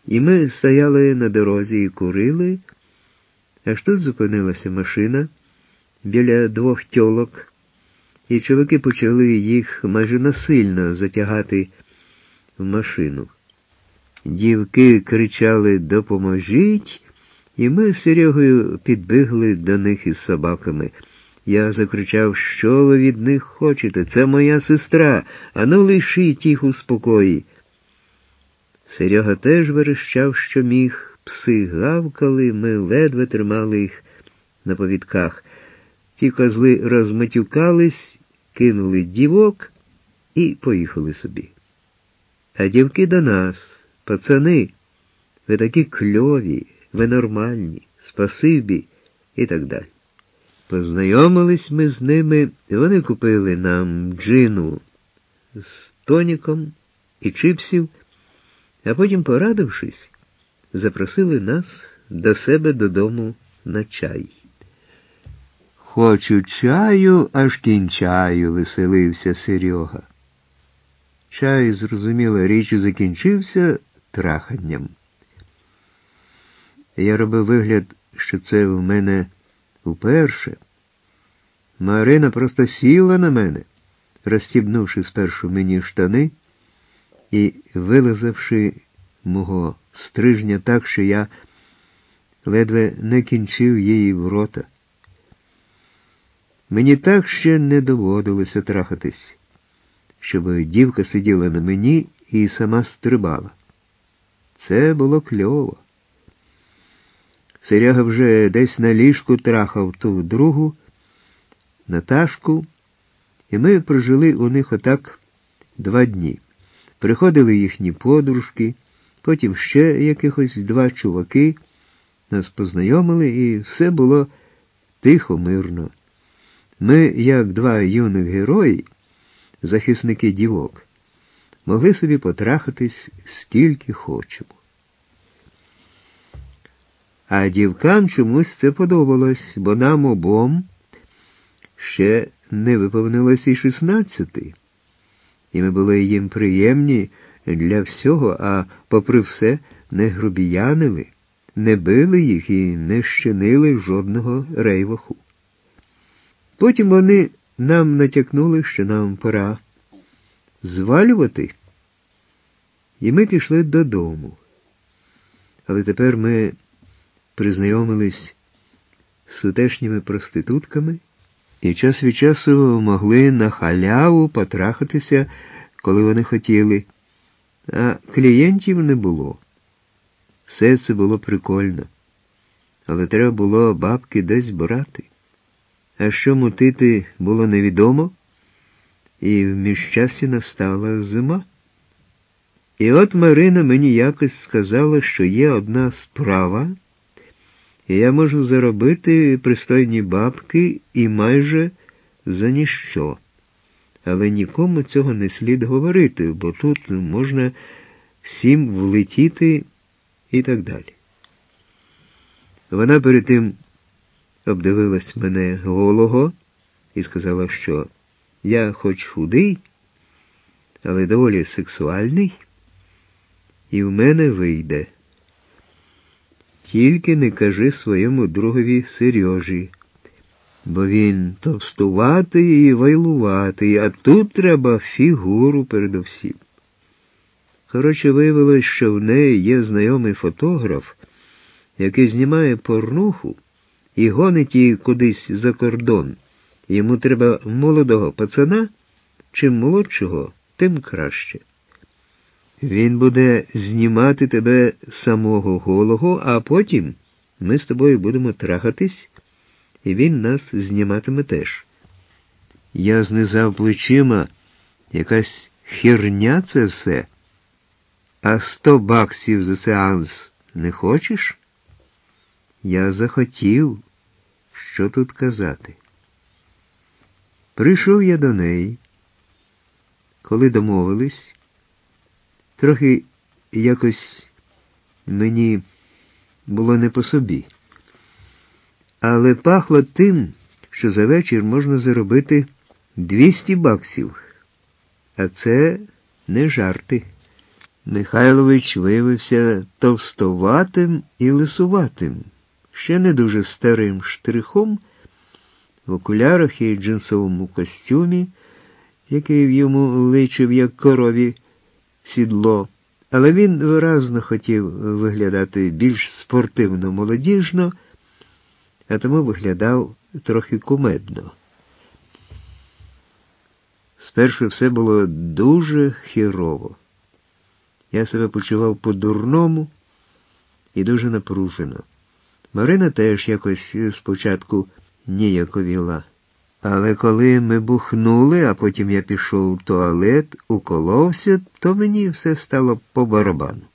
І ми стояли на дорозі і курили, аж тут зупинилася машина біля двох тьолок, і чоловіки почали їх майже насильно затягати в машину. Дівки кричали «Допоможіть!», і ми з Серегою підбігли до них із собаками. Я закричав: «Що ви від них хочете? Це моя сестра! Ану лишіть їх у спокої!» Серега теж верещав, що міг. Пси гавкали, ми ледве тримали їх на повідках. Ті козли розматюкались, кинули дівок і поїхали собі. А дівки до нас: «Пацани, ви такі кльові, ви нормальні, спасибі» і так далі. Познайомились ми з ними, і вони купили нам джину з тоніком і чипсів, а потім, порадившись, запросили нас до себе додому на чай. «Хочу чаю, аж кінчаю», – веселився Серега. Чай, зрозуміла річ, закінчився траханням. Я робив вигляд, що це в мене вперше. Марина просто сіла на мене, розстібнувши спершу мені штани і вилизавши мого стрижня так, що я ледве не кінчив її в рота. Мені так ще не доводилося трахатись, щоб дівка сиділа на мені і сама стрибала. Це було кльово. Серега вже десь на ліжку трахав ту другу, Наташку, і ми прожили у них отак 2 дні. Приходили їхні подружки, потім ще якихось 2 чуваки, нас познайомили, і все було тихо, мирно. Ми, як 2 юних герої, захисники дівок, могли собі потрахатись скільки хочемо. А дівкам чомусь це подобалось, бо нам обом ще не виповнилось і 16. І ми були їм приємні для всього, а попри все не грубіянили, не били їх і не щинили жодного рейваху. Потім вони нам натякнули, що нам пора звалювати, і ми пішли додому. Але тепер ми признайомились з тутешніми проститутками і час від часу могли на халяву потрахатися, коли вони хотіли, а клієнтів не було. Все це було прикольно, але треба було бабки десь брати. А що мутити було невідомо, і в міжчасі настала зима. І от Марина мені якось сказала, що є одна справа, і я можу заробити пристойні бабки і майже за ніщо. Але нікому цього не слід говорити, бо тут можна всім влетіти і так далі. Вона перед тим обдивилась мене голого і сказала, що я хоч худий, але доволі сексуальний, і в мене вийде. Тільки не кажи своєму другові Сережі, бо він товстуватий і вайлуватий, а тут треба фігуру передовсім. Коротше, виявилось, що в неї є знайомий фотограф, який знімає порнуху і гонить її кудись за кордон. Йому треба молодого пацана, чим молодшого, тим краще. Він буде знімати тебе самого голого, а потім ми з тобою будемо трахатись, і він нас зніматиме теж. Я знизав плечима, якась херня це все. А 100 баксів за сеанс не хочеш? Я захотів, що тут казати. Прийшов я до неї. Коли домовились, трохи якось мені було не по собі. Але пахло тим, що за вечір можна заробити 200 баксів. А це не жарти. Михайлович виявився товстоватим і лисуватим, ще не дуже старим штрихом, в окулярах і джинсовому костюмі, який йому личив, як корові сідло, але він виразно хотів виглядати більш спортивно-молодіжно, а тому виглядав трохи кумедно. Спершу все було дуже хірово. Я себе почував по-дурному і дуже напружено. Марина теж якось спочатку ніяковіла. Але коли ми бухнули, а потім я пішов в туалет, уколовся, то мені все стало по барабану.